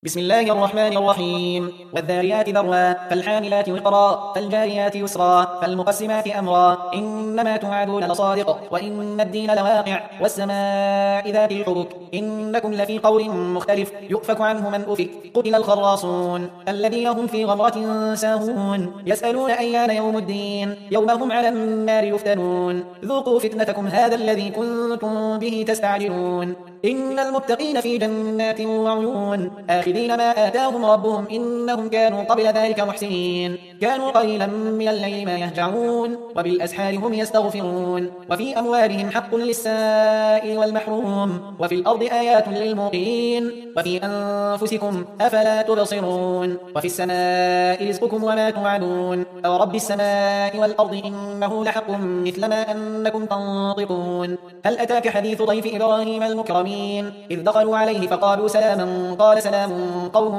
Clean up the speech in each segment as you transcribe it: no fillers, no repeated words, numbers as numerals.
بسم الله الرحمن الرحيم والذاريات ذروا فالحاملات وقرا فالجاريات يسرا فالمقسمات أمرا إنما توعدون لصادق وإن الدين لواقع والسماء ذات الحبك إنكم لفي قول مختلف يؤفك عنه من أفك قتل الخراصون الذين هم في غمرة ساهون يسألون أيان يوم الدين يوم هم على النار يفتنون ذوقوا فتنتكم هذا الذي كنتم به تستعجلون إن المتقين في جنات وعيون آخذين ما آتاهم ربهم إنهم كانوا قبل ذلك محسنين كانوا قليلا من الليل ما يهجعون وبالأسحار هم يستغفرون وفي أموالهم حق للسائل والمحروم وفي الأرض آيات للموقنين وفي أنفسكم أفلا تبصرون وفي السماء رزقكم وما توعدون ورب السماء والأرض إنه لحق مثل ما أنكم تنطقون هل أتاك حديث ضيف إبراهيم المكرمين إذ دخلوا عليه فقالوا سلاما قال سلام قوم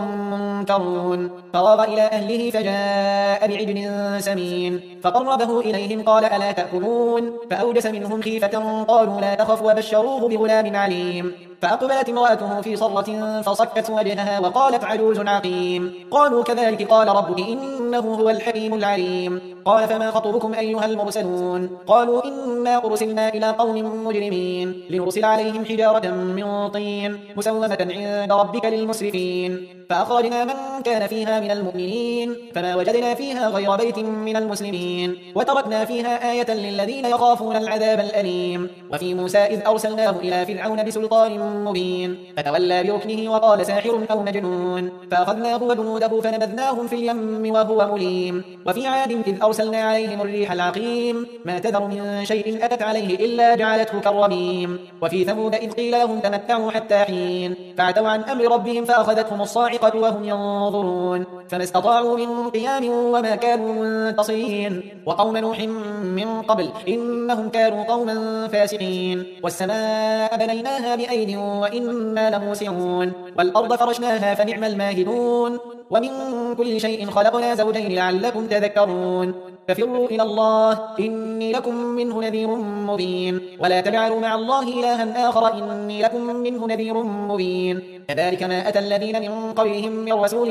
منكرون فراغ إلى أهله فجاء بعجل سمين فقربه إليهم قال ألا تأكلون فأوجس منهم خيفة قالوا لا تخف وبشروه بغلام عليم فأقبلت امرأته في صرة فصكت وجهها وقالت عجوز عقيم قالوا كذلك قال ربك إنه هو الحكيم العليم قال فما خطبكم أيها المرسلون قالوا إنا أرسلنا إلى قوم مجرمين لنرسل عليهم حجارة من طين مسومة عند ربك للمسرفين فأخرجنا من كان فيها من المؤمنين فما وجدنا فيها غير بيت من المسلمين وتركنا فيها آية للذين يخافون العذاب الأليم وفي موسى إذ أرسلناه إلى فرعون بسلطان مبين فتولى بركنه وقال ساحر أو مجنون فأخذناه وجنوده فنبذناهم في اليم وهو مليم وفي عاد إذ أرسلنا عليهم الريح العقيم ما تذر من شيء أتت عليه إلا جعلته كالرميم وفي ثمود إذ قيل لهم تمتعوا حتى حين فعتوا عن أمر ربهم فأخذتهم الصاعقة وهم ينظرون فما استطاعوا من قيام وما كانوا منتصرين وقوم نوح من قبل إنهم كانوا قوما فاسقين والسماء بنيناها بأيد وإنا لموسعون والأرض فرشناها فنعم الماهدون ومن كل شيء خلقنا زوجين لعلكم تذكرون ففروا إلى الله إني لكم منه نذير مبين ولا تجعلوا مع الله إلها آخر إني لكم منه نذير مبين كذلك ما أتى الذين من قبلهم من رسول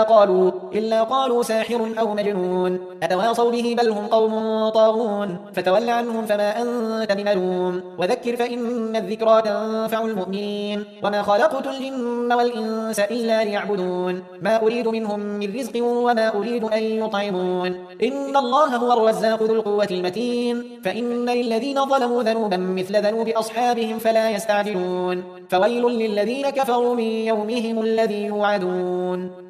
إلا قالوا ساحر أو مجنون أتواصوا به بل هم قوم طاغون فتول عنهم فما أنت بملوم وذكر فإن الذكرى تنفع المؤمنين وما خلقت الجن والإنس إلا ليعبدون ما أريد منهم من رزق وما أريد أن يطعمون إن الله هو الرزاق ذو القوة المتين فإن للذين ظلموا ذنوبا مثل ذنوب أصحابهم فلا يستعجلون فويل للذين كفروا من يومهم الذي يوعدون